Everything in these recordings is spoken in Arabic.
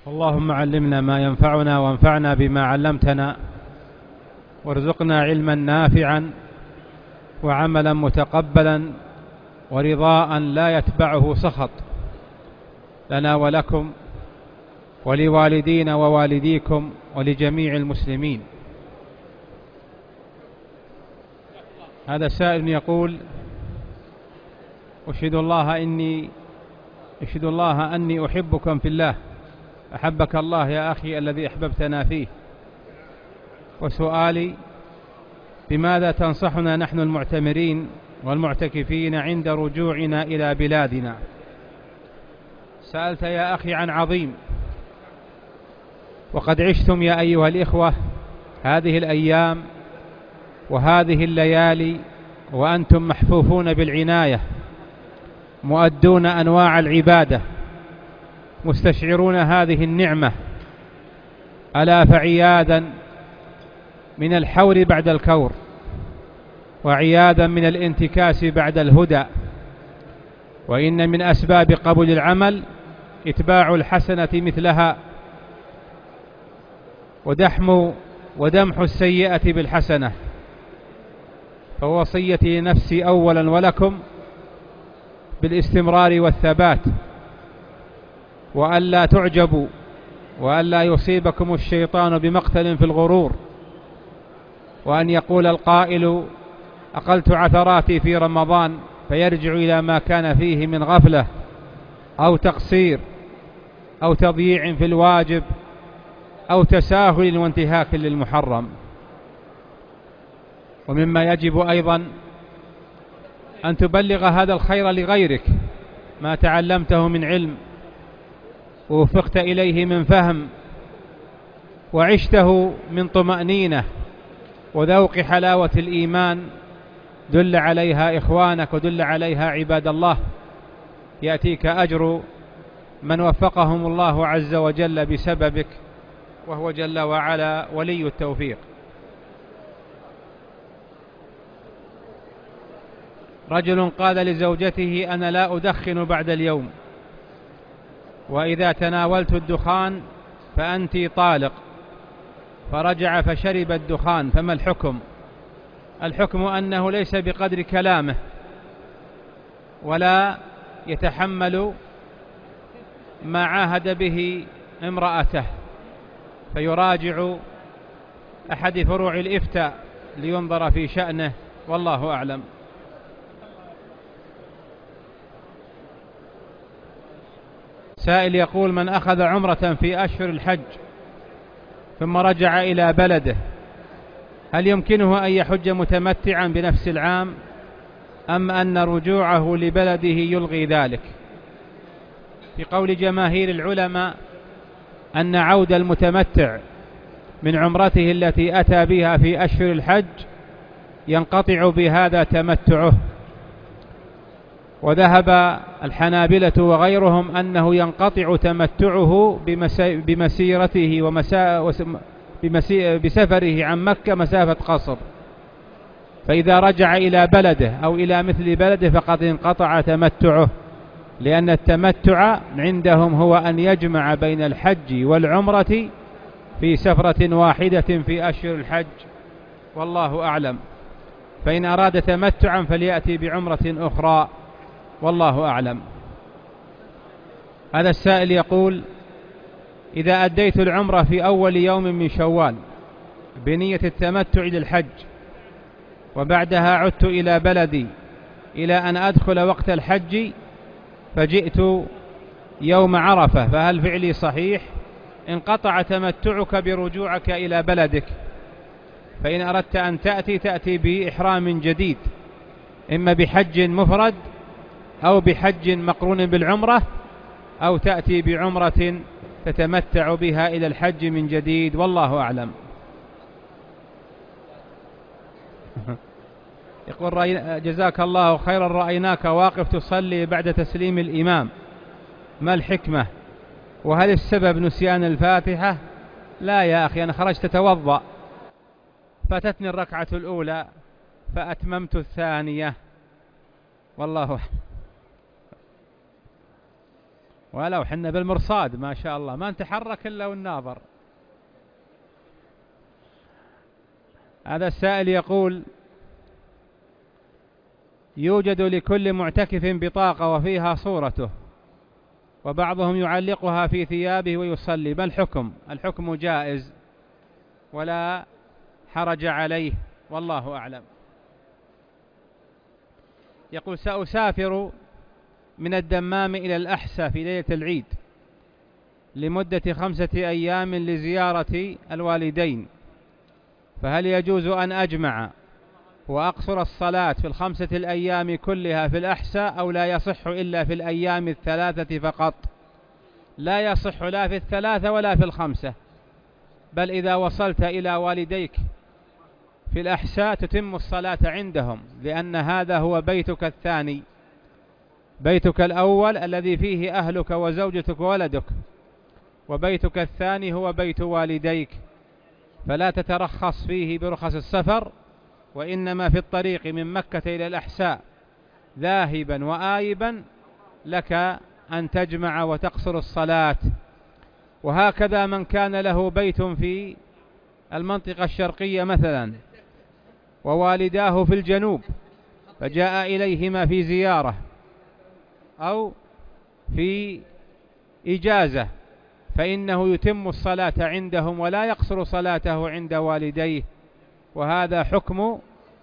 اللهم علمنا ما ينفعنا وانفعنا بما علمتنا، وارزقنا علما نافعا وعملا متقبلا ورضاء لا يتبعه سخط، لنا ولكم ولوالدينا ووالديكم ولجميع المسلمين. هذا سائل يقول: أشهد الله أني أحبكم في الله، أحبك الله يا أخي الذي أحببتنا فيه. وسؤالي: بماذا تنصحنا نحن المعتمرين والمعتكفين عند رجوعنا إلى بلادنا؟ سألت يا أخي عن عظيم، وقد عشتم يا أيها الإخوة هذه الأيام وهذه الليالي وأنتم محفوفون بالعناية، مؤدون أنواع العبادة، مستشعرون هذه النعمة. ألا فعياذا من الحور بعد الكور، وعياذا من الانتكاس بعد الهدى. وإن من أسباب قبول العمل إتباع الحسنة مثلها، ودمح السيئة بالحسنة. فوصيتي لنفسي أولا ولكم بالاستمرار والثبات، وألا تعجبوا، وألا يصيبكم الشيطان بمقتل في الغرور، وأن يقول القائل: أقلت عثراتي في رمضان، فيرجع إلى ما كان فيه من غفلة أو تقصير أو تضييع في الواجب أو تساهل وانتهاك للمحرم. ومما يجب أيضا أن تبلغ هذا الخير لغيرك، ما تعلمته من علم ووفقت إليه من فهم وعشته من طمأنينة وذوق حلاوة الإيمان، دل عليها إخوانك ودل عليها عباد الله، يأتيك أجر من وفقهم الله عز وجل بسببك، وهو جل وعلا ولي التوفيق. رجل قال لزوجته: أنا لا أدخن بعد اليوم، وإذا تناولت الدخان فأنت طالق. فرجع فشرب الدخان، فما الحكم؟ الحكم أنه ليس بقدر كلامه، ولا يتحمل ما عاهد به امرأته، فيراجع أحد فروع الإفتاء لينظر في شأنه، والله أعلم. سائل يقول: من أخذ عمرة في أشهر الحج ثم رجع إلى بلده، هل يمكنه أن يحج متمتعا بنفس العام، أم أن رجوعه لبلده يلغي ذلك؟ في قول جماهير العلماء أن عود المتمتع من عمرته التي أتى بها في أشهر الحج ينقطع بهذا تمتعه. وذهب الحنابلة وغيرهم أنه ينقطع تمتعه بمسيرته بسفره عن مكة مسافة قصر، فإذا رجع إلى بلده أو إلى مثل بلده فقد انقطع تمتعه، لأن التمتع عندهم هو أن يجمع بين الحج والعمرة في سفرة واحدة في أشهر الحج، والله أعلم. فإن أراد تمتعا فليأتي بعمرة أخرى، والله أعلم. هذا السائل يقول: إذا أديت العمرة في أول يوم من شوال بنية التمتع للحج، وبعدها عدت إلى بلدي إلى أن أدخل وقت الحج، فجئت يوم عرفة، فهل فعلي صحيح؟ انقطع تمتعك برجوعك إلى بلدك، فإن أردت أن تأتي بإحرام جديد، إما بحج مفرد أو بحج مقرون بالعمرة، أو تأتي بعمرة تتمتع بها إلى الحج من جديد، والله أعلم. يقول: جزاك الله خيرا، رأيناك واقف تصلي بعد تسليم الإمام، ما الحكمة؟ وهل السبب نسيان الفاتحة؟ لا يا أخي، أنا خرجت أتوضأ، فاتتني الركعة الأولى فأتممت الثانية، والله أعلم. ولو حنا بالمرصاد ما شاء الله ما نتحرك إلا والناظر. هذا السائل يقول: يوجد لكل معتكف بطاقة وفيها صورته، وبعضهم يعلقها في ثيابه ويصلي، ما الحكم؟ الحكم جائز ولا حرج عليه، والله أعلم. يقول: سأسافر من الدمام إلى الأحساء في ليلة العيد لمدة 5 أيام لزيارة الوالدين، فهل يجوز أن أجمع وأقصر الصلاة في 5 الأيام كلها في الأحساء، أو لا يصح إلا في الأيام 3 فقط؟ لا يصح لا في 3 ولا في 5، بل إذا وصلت إلى والديك في الأحساء تتم الصلاة عندهم، لأن هذا هو بيتك الثاني. بيتك الأول الذي فيه أهلك وزوجتك وولدك، وبيتك الثاني هو بيت والديك، فلا تترخص فيه برخص السفر، وإنما في الطريق من مكة إلى الأحساء ذاهبا وآيبا لك أن تجمع وتقصر الصلاة. وهكذا من كان له بيت في المنطقة الشرقية مثلا ووالداه في الجنوب فجاء إليهما في زيارة أو في إجازة، فإنه يتم الصلاة عندهم ولا يقصر صلاته عند والديه. وهذا حكم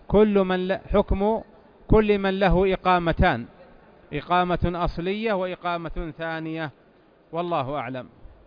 كل من له إقامتان، إقامة أصلية وإقامة ثانية، والله أعلم.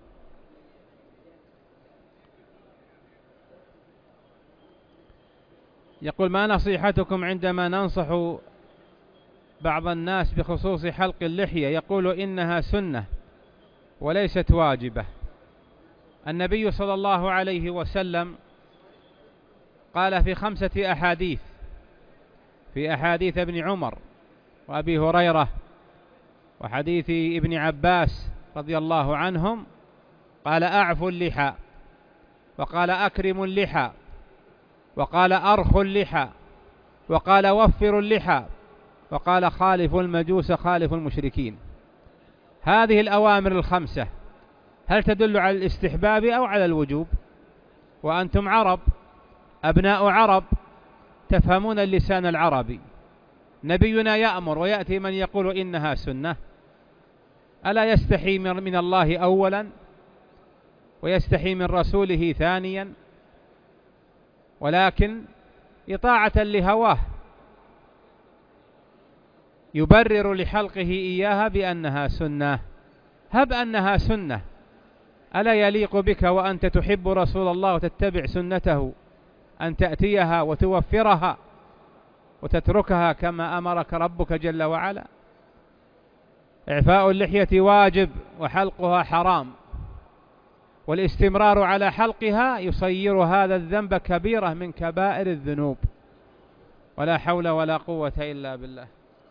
يقول: ما نصيحتكم عندما ننصح بعض الناس بخصوص حلق اللحية؟ يقول: إنها سنة وليست واجبة. النبي صلى الله عليه وسلم قال في 5 أحاديث، في أحاديث ابن عمر وأبي هريرة وحديث ابن عباس رضي الله عنهم، قال: أعفوا اللحى، وقال: أكرموا اللحى، وقال: أرخوا اللحى، وقال: وفروا اللحى، وقال: خالفوا المجوس خالفوا المشركين. هذه الأوامر ال5 هل تدل على الاستحباب أو على الوجوب؟ وأنتم عرب، أبناء عرب، تفهمون اللسان العربي. نبينا يأمر ويأتي من يقول إنها سنة. ألا يستحي من الله أولا ويستحي من رسوله ثانيا؟ ولكن إطاعة لهواه يبرر لحلقه إياها بأنها سنة. هب أنها سنة، ألا يليق بك وأنت تحب رسول الله وتتبع سنته أن تأتيها وتوفرها وتتركها كما أمرك ربك جل وعلا؟ إعفاء اللحية واجب وحلقها حرام، والاستمرار على حلقها يصير هذا الذنب كبيرة من كبائر الذنوب، ولا حول ولا قوة إلا بالله.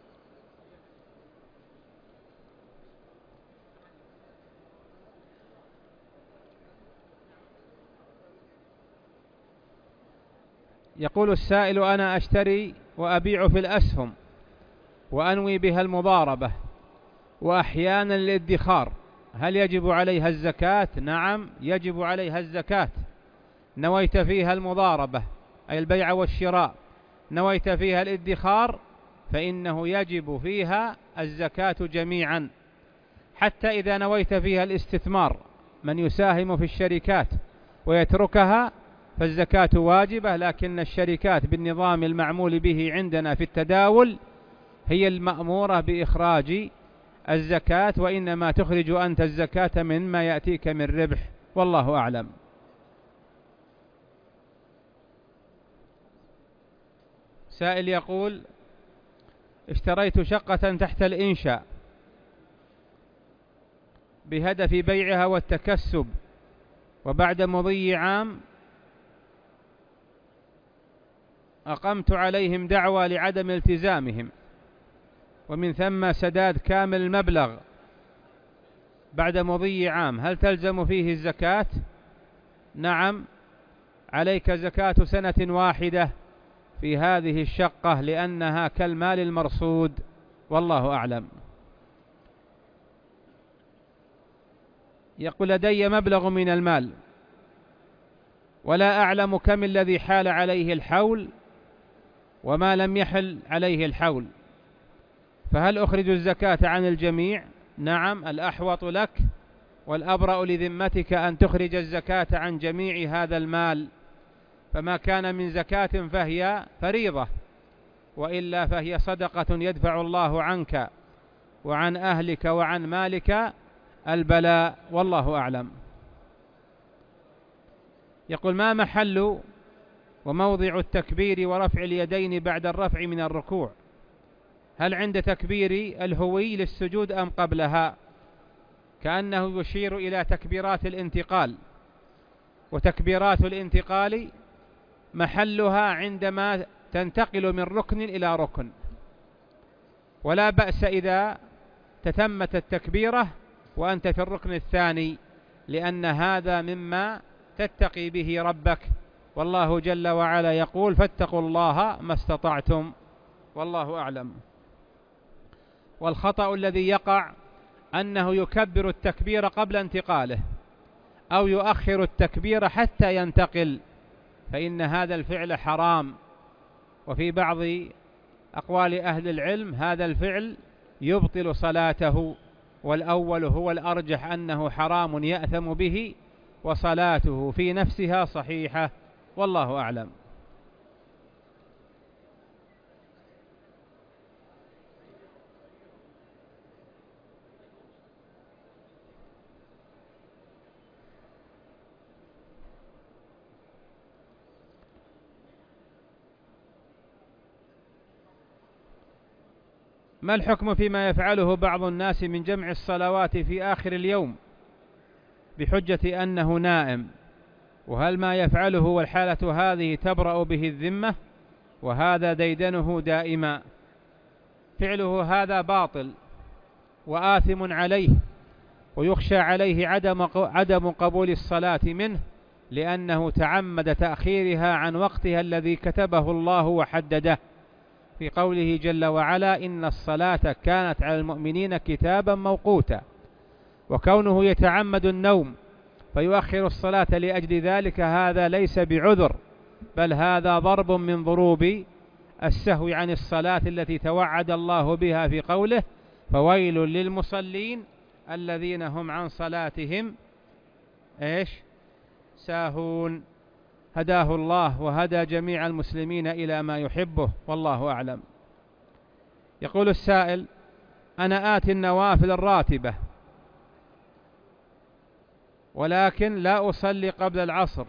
يقول السائل: أنا أشتري وأبيع في الأسهم وأنوي بها المضاربة وأحيانا الادخار، هل يجب عليها الزكاة؟ نعم، يجب عليها الزكاة. نويت فيها المضاربة أي البيع والشراء، نويت فيها الادخار، فإنه يجب فيها الزكاة جميعا. حتى إذا نويت فيها الاستثمار، من يساهم في الشركات ويتركها فالزكاة واجبة، لكن الشركات بالنظام المعمول به عندنا في التداول هي المأمورة بإخراج الزكاة، وإنما تخرج أنت الزكاة مما يأتيك من ربح، والله أعلم. سائل يقول: اشتريت شقة تحت الإنشاء بهدف بيعها والتكسب، وبعد مضي عام أقمت عليهم دعوى لعدم التزامهم، ومن ثم سداد كامل المبلغ بعد مضي عام، هل تلزم فيه الزكاة؟ نعم، عليك زكاة سنة واحدة في هذه الشقة لأنها كالمال المرصود، والله أعلم. يقول لدي مبلغ من المال ولا أعلم كم الذي حال عليه الحول وما لم يحل عليه الحول، فهل أخرج الزكاة عن الجميع؟ نعم، الأحوط لك والأبرأ لذمتك أن تخرج الزكاة عن جميع هذا المال، فما كان من زكاة فهي فريضة، وإلا فهي صدقة يدفع الله عنك وعن أهلك وعن مالك البلاء، والله أعلم. يقول ما محل وموضع التكبير ورفع اليدين بعد الرفع من الركوع؟ هل عند تكبير الهوي للسجود أم قبلها؟ كأنه يشير إلى تكبيرات الانتقال، وتكبيرات الانتقال محلها عندما تنتقل من ركن إلى ركن، ولا بأس إذا تتمت التكبيرة وأنت في الركن الثاني، لأن هذا مما تتقي به ربك، والله جل وعلا يقول فاتقوا الله ما استطعتم، والله أعلم. والخطأ الذي يقع أنه يكبر التكبير قبل انتقاله أو يؤخر التكبير حتى ينتقل، فإن هذا الفعل حرام، وفي بعض أقوال أهل العلم هذا الفعل يبطل صلاته، والأول هو الأرجح أنه حرام يأثم به، وصلاته في نفسها صحيحة، والله أعلم. ما الحكم فيما يفعله بعض الناس من جمع الصلوات في آخر اليوم بحجة أنه نائم؟ وهل ما يفعله والحالة هذه تبرأ به الذمة؟ وهذا ديدنه دائما. فعله هذا باطل وآثم عليه، ويخشى عليه عدم قبول الصلاة منه، لأنه تعمد تأخيرها عن وقتها الذي كتبه الله وحدده في قوله جل وعلا إن الصلاة كانت على المؤمنين كتابا موقوتا. وكونه يتعمد النوم فيؤخر الصلاة لأجل ذلك هذا ليس بعذر، بل هذا ضرب من ضروب السهو عن الصلاة التي توعد الله بها في قوله فويل للمصلين الذين هم عن صلاتهم ساهون. هداه الله وهدى جميع المسلمين إلى ما يحبه، والله أعلم. يقول السائل أنا آتي النوافل الراتبة ولكن لا أصلي قبل العصر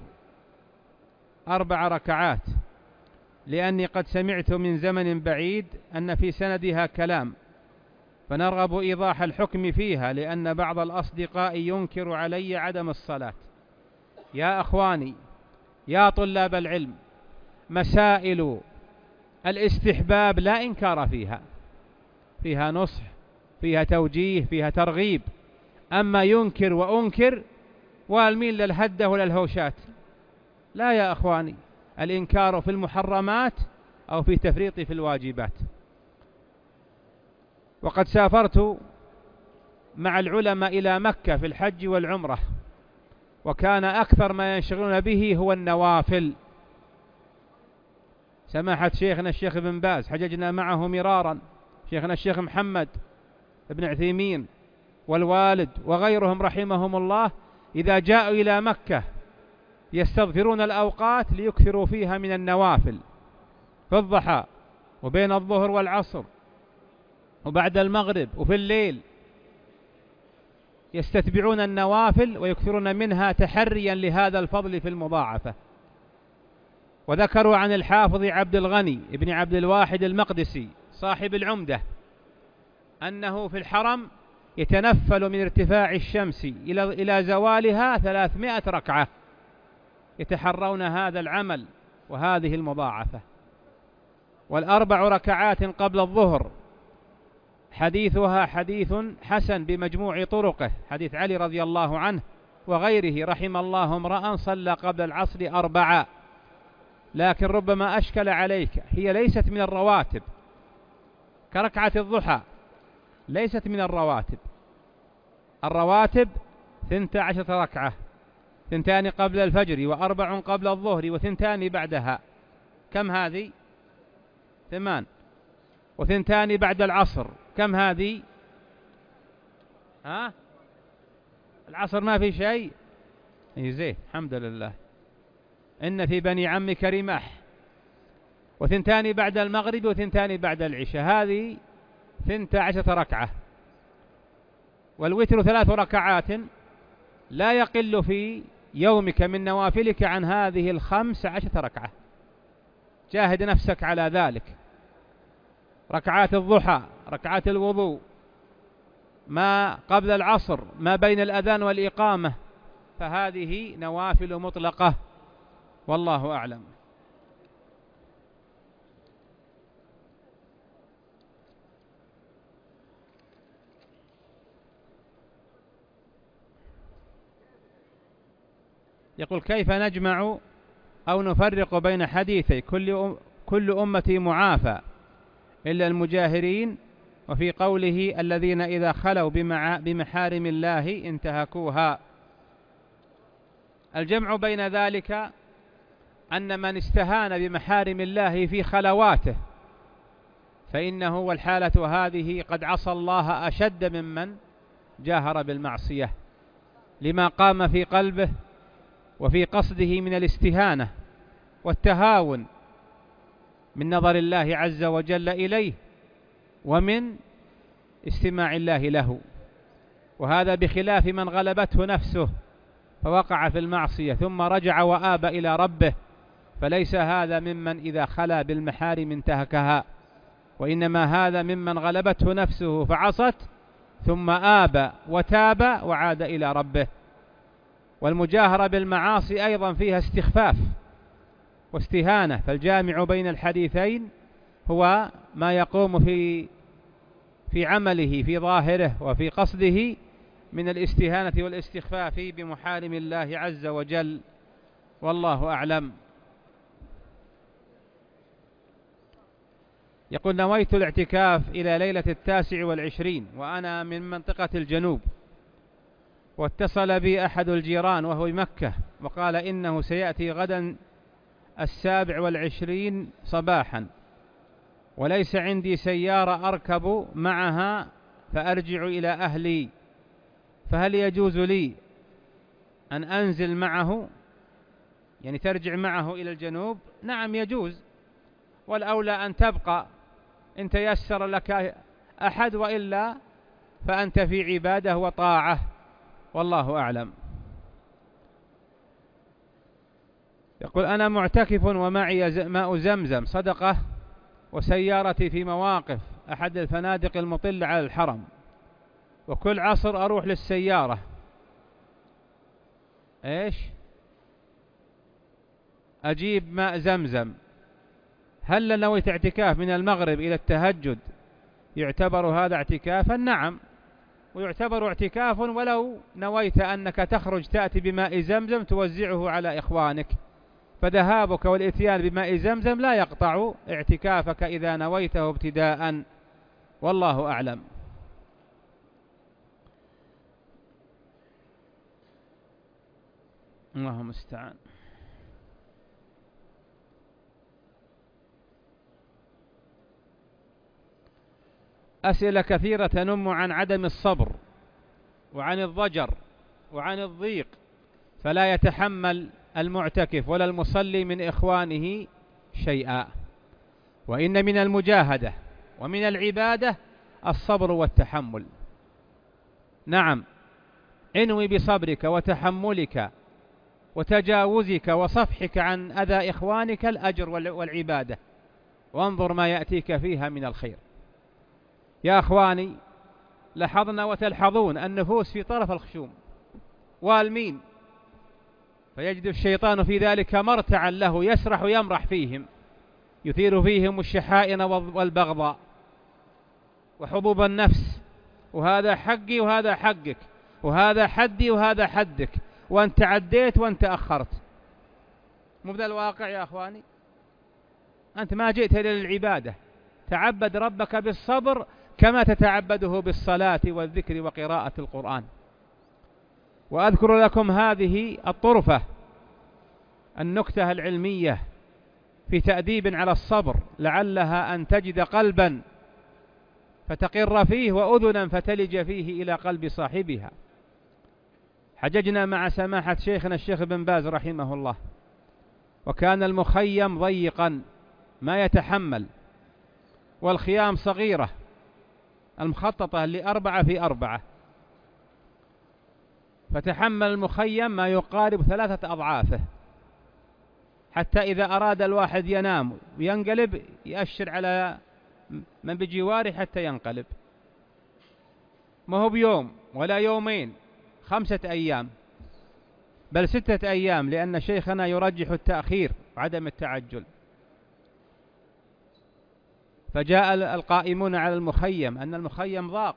4 ركعات، لأني قد سمعت من زمن بعيد أن في سندها كلام، فنرغب إيضاح الحكم فيها، لأن بعض الأصدقاء ينكر علي عدم الصلاة. يا أخواني يا طلاب العلم، مسائل الاستحباب لا إنكار فيها نصح، فيها توجيه، فيها ترغيب. أما ينكر وأنكر والميل للهدة وللهوشات، لا يا أخواني، الإنكار في المحرمات أو في تفريط في الواجبات. وقد سافرت مع العلماء إلى مكة في الحج والعمرة، وكان أكثر ما ينشغلون به هو النوافل. سماحة شيخنا الشيخ ابن باز حججنا معه مرارا، شيخنا الشيخ محمد ابن عثيمين والوالد وغيرهم رحمهم الله، إذا جاءوا إلى مكة يستغفرون الأوقات ليكثروا فيها من النوافل في الضحى وبين الظهر والعصر وبعد المغرب وفي الليل، يستتبعون النوافل ويكثرون منها تحريا لهذا الفضل في المضاعفة. وذكروا عن الحافظ عبد الغني ابن عبد الواحد المقدسي صاحب العمدة أنه في الحرم يتنفل من ارتفاع الشمس إلى زوالها 300 ركعة، يتحرون هذا العمل وهذه المضاعفة. 4 ركعات قبل الظهر حديثها حديث حسن بمجموع طرقه، حديث علي رضي الله عنه وغيره، رحم الله امرأ صلى قبل العصر 4. لكن ربما أشكل عليك، هي ليست من الرواتب كركعة الضحى، ليست من الرواتب. الرواتب 12 ركعة، 2 قبل الفجر، و4 قبل الظهر، و2 بعدها. كم هذه؟ 8. و2 بعد العصر، كم هذه؟ العصر ما في شيء. زين، الحمد لله. إن في بني عمك رماح. و2 بعد المغرب، و2 بعد العشاء، هذه 12 ركعة. والوتر 3 ركعات، لا يقل في يومك من نوافلك عن هذه 15 ركعة. جاهد نفسك على ذلك. ركعات الضحى، ركعات الوضوء، ما قبل العصر، ما بين الأذان والإقامة، فهذه نوافل مطلقة، والله أعلم. يقول: كيف نجمع أو نفرق بين حديثي كل أمتي معافى إلا المجاهرين، وفي قوله الذين إذا خلوا بمحارم الله انتهكوها؟ الجمع بين ذلك أن من استهان بمحارم الله في خلواته فإنه والحالة هذه قد عصى الله أشد ممن جاهر بالمعصية، لما قام في قلبه وفي قصده من الاستهانة والتهاون من نظر الله عز وجل إليه ومن استماع الله له، وهذا بخلاف من غلبته نفسه فوقع في المعصية ثم رجع وآب إلى ربه، فليس هذا ممن إذا خلا بالمحارم انتهكها، وإنما هذا ممن غلبته نفسه فعصت ثم آب وتاب وعاد إلى ربه. والمجاهرة بالمعاصي أيضا فيها استخفاف واستهانة، فالجامع بين الحديثين هو ما يقوم في عمله في ظاهره وفي قصده من الاستهانة والاستخفاف بمحارم الله عز وجل، والله أعلم. يقول: نويت الاعتكاف إلى ليلة 29 وأنا من منطقة الجنوب، واتصل بي أحد الجيران وهو بمكة وقال إنه سيأتي غدا 27 صباحا، وليس عندي سيارة أركب معها فأرجع إلى أهلي، فهل يجوز لي أن أنزل معه؟ يعني ترجع معه إلى الجنوب؟ نعم يجوز، والأولى أن تبقى إن تيسر لك أحد، وإلا فأنت في عبادة وطاعة، والله أعلم. يقول: أنا معتكف ومعي ماء زمزم صدقة، وسيارتي في مواقف أحد الفنادق المطلة على الحرم، وكل عصر أروح للسيارة أجيب ماء زمزم، هل نويت اعتكاف من المغرب إلى التهجد يعتبر هذا اعتكافا؟ نعم، ويعتبر اعتكاف ولو نويت أنك تخرج تأتي بماء زمزم توزعه على إخوانك، فذهابك والإتيان بماء زمزم لا يقطع اعتكافك إذا نويته ابتداء، والله أعلم. اللهم المستعان. أسئلة كثيرة تنم عن عدم الصبر وعن الضجر وعن الضيق، فلا يتحمل المعتكف ولا المصلي من إخوانه شيئا، وإن من المجاهدة ومن العبادة الصبر والتحمل. نعم، انوي بصبرك وتحملك وتجاوزك وصفحك عن أذى إخوانك الأجر والعبادة، وانظر ما يأتيك فيها من الخير. يا أخواني، لاحظنا وتلحظون النفوس في طرف الخشوم والمين، فيجد الشيطان في ذلك مرتعا له يسرح يمرح فيهم، يثير فيهم الشحائن والبغضاء وحبوب النفس، وهذا حقي وهذا حقك، وهذا حدي وهذا حدك، وأنت عديت وأنت أخرت. مبدأ الواقع يا أخواني، أنت ما جئت للعبادة، تعبد ربك بالصبر كما تتعبده بالصلاة والذكر وقراءة القرآن. وأذكر لكم هذه الطرفة، النكتة العلمية في تأديب على الصبر، لعلها أن تجد قلبا فتقر فيه وأذنا فتلج فيه إلى قلب صاحبها. حججنا مع سماحة شيخنا الشيخ بن باز رحمه الله، وكان المخيم ضيقا ما يتحمل، والخيام صغيرة المخططة ل4 في 4، فتحمل المخيم ما يقارب 3 أضعافه، حتى إذا أراد الواحد ينام وينقلب يأشر على من بجواره حتى ينقلب، ما هو بيوم ولا يومين، 5 أيام بل 6 أيام، لأن شيخنا يرجح التأخير وعدم التعجل. فجاء القائمون على المخيم أن المخيم ضاق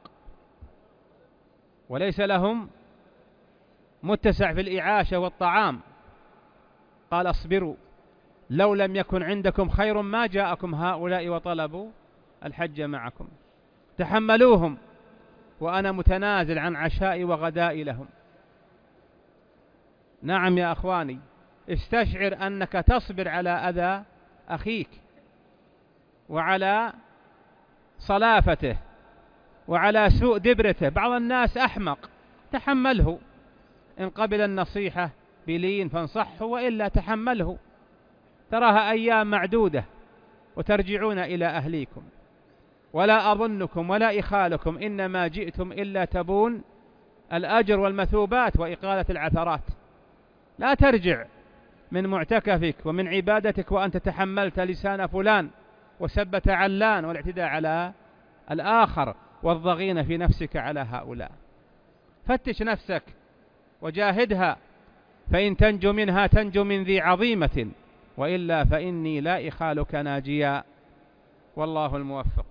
وليس لهم متسع في الإعاشة والطعام، قال اصبروا، لو لم يكن عندكم خير ما جاءكم هؤلاء وطلبوا الحج معكم، تحملوهم وأنا متنازل عن عشائي وغدائي لهم. نعم يا أخواني، استشعر أنك تصبر على أذى أخيك وعلى صلافته وعلى سوء دبرته. بعض الناس أحمق، تحمله، إن قبل النصيحة بلين فانصحه، وإلا تحمله، تراها أيام معدودة وترجعون إلى أهليكم. ولا أظنكم ولا إخالكم إنما جئتم إلا تبون الأجر والمثوبات وإقالة العثرات. لا ترجع من معتكفك ومن عبادتك وأنت تحملت لسان فلان وسبة علان والاعتداء على الآخر والضغين في نفسك على هؤلاء. فتش نفسك وجاهدها، فإن تنجو منها تنجو من ذي عظيمة، وإلا فإني لا إخالك ناجيا، والله الموفق.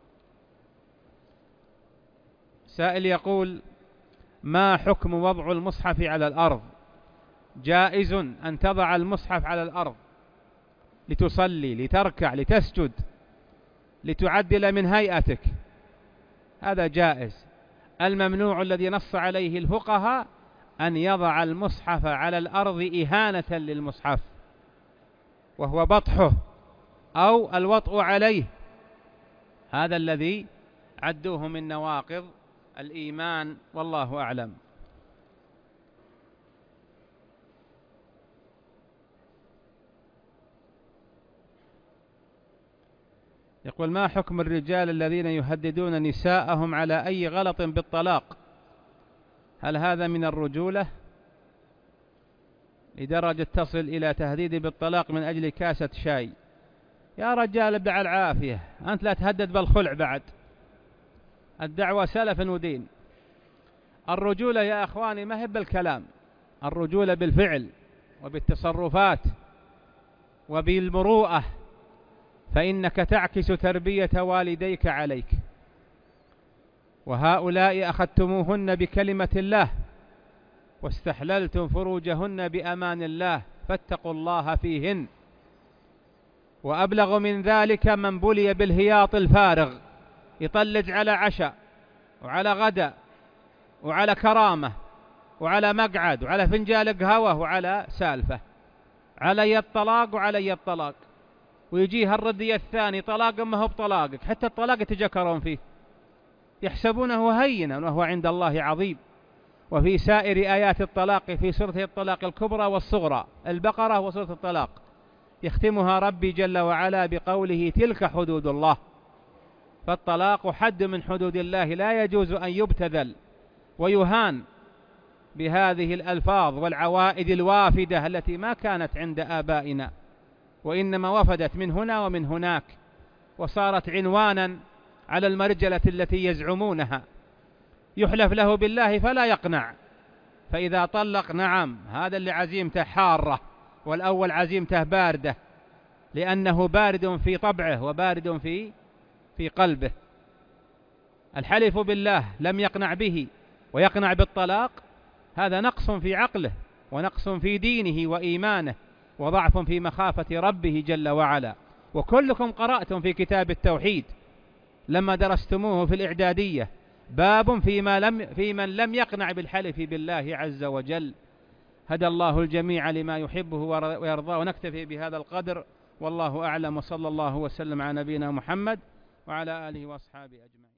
سائل يقول: ما حكم وضع المصحف على الأرض؟ جائز أن تضع المصحف على الأرض لتصلي، لتركع، لتسجد، لتعدل من هيئتك، هذا جائز. الممنوع الذي نص عليه الفقهاء أن يضع المصحف على الأرض إهانة للمصحف، وهو بطحه أو الوطء عليه، هذا الذي عدوه من نواقض الإيمان، والله أعلم. يقول: ما حكم الرجال الذين يهددون نساءهم على أي غلط بالطلاق؟ هل هذا من الرجولة لدرجة تصل إلى تهديد بالطلاق من أجل كاسة شاي؟ يا رجال ابدع العافية، أنت لا تهدد بالخلع بعد، الدعوة سلف ودين. الرجولة يا أخواني ما هي بالكلام، الرجولة بالفعل وبالتصرفات وبالمروءة، فإنك تعكس تربية والديك عليك، وهؤلاء أخذتموهن بكلمة الله واستحللتم فروجهن بأمان الله، فاتقوا الله فيهن. وأبلغ من ذلك من بلي بالهياط الفارغ، يطلج على عشاء وعلى غداء وعلى كرامة وعلى مقعد وعلى فنجال قهوة وعلى سالفة، علي الطلاق وعلي الطلاق، ويجيها الردي الثاني طلاق ما هو بطلاقك، حتى الطلاق يتجكرون فيه، يحسبونه هينا وهو عند الله عظيم. وفي سائر آيات الطلاق في سورة الطلاق الكبرى والصغرى، البقرة وسورة الطلاق، يختمها ربي جل وعلا بقوله: تلك حدود الله. فالطلاق حد من حدود الله، لا يجوز أن يبتذل ويهان بهذه الألفاظ والعوائد الوافدة التي ما كانت عند آبائنا، وإنما وفدت من هنا ومن هناك، وصارت عنوانا على المرجلة التي يزعمونها. يحلف له بالله فلا يقنع، فإذا طلق نعم هذا اللي عزيمته حارة، والأول عزيمته باردة، لأنه بارد في طبعه وبارد في قلبه. الحلف بالله لم يقنع به ويقنع بالطلاق، هذا نقص في عقله ونقص في دينه وإيمانه وضعف في مخافة ربه جل وعلا. وكلكم قرأتم في كتاب التوحيد لما درستموه في الإعدادية باب في من لم يقنع بالحلف بالله عز وجل. هدى الله الجميع لما يحبه ويرضاه. ونكتفي بهذا القدر، والله أعلم، وصلى الله وسلم على نبينا محمد وعلى آله وأصحابه أجمعين.